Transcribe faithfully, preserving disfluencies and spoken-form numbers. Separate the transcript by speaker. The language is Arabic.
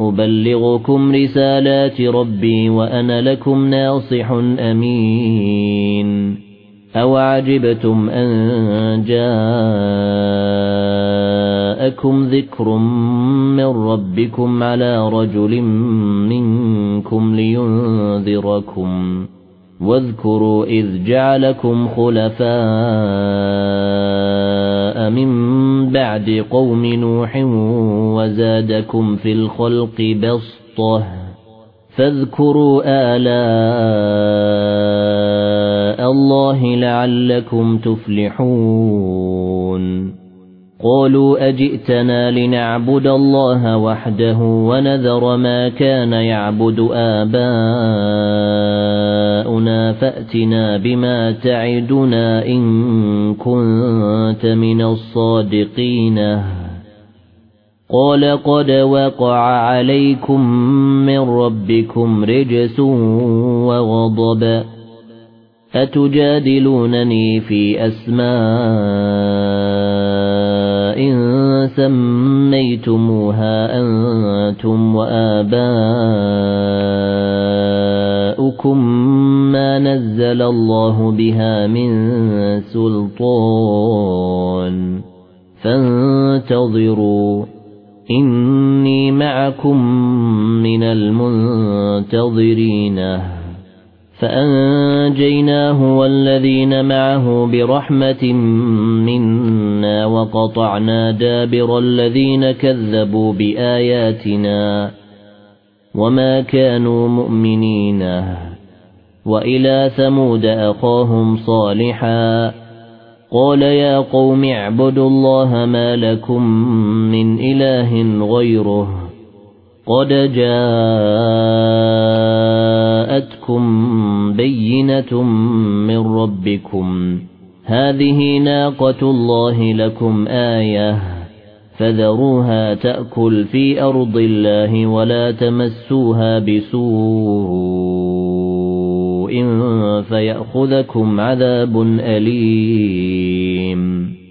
Speaker 1: أبلغكم رسالات ربي وأنا لكم ناصح أمين أوعجبتم أن جاءكم ذكر من ربكم على رجل منكم لينذركم واذكروا إذ جعلكم خلفاء من بعد قوم نوح وزادكم في الخلق بسطة فاذكروا آلاء الله لعلكم تفلحون قالوا أجئتنا لنعبد الله وحده ونذر ما كان يعبد آباؤنا فأتنا بما تعدنا إن كنت من الصادقين قال قد وقع عليكم من ربكم رجس وغضب أتجادلونني في أسماء سميتموها أنتم وآباؤكم ما نزل الله بها من سلطان فانتظروا إني معكم من المنتظرين فأنجيناه والذين معه برحمة منا وقطعنا دابر الذين كذبوا بآياتنا وما كانوا مؤمنين وإلى ثمود أخاهم صالحا قال يا قوم اعبدوا الله ما لكم من إله غيره قد جاءتكم بينة من ربكم هذه ناقة الله لكم آية فذروها تأكل في أرض الله ولا تمسوها بسوء فيأخذكم عذاب أليم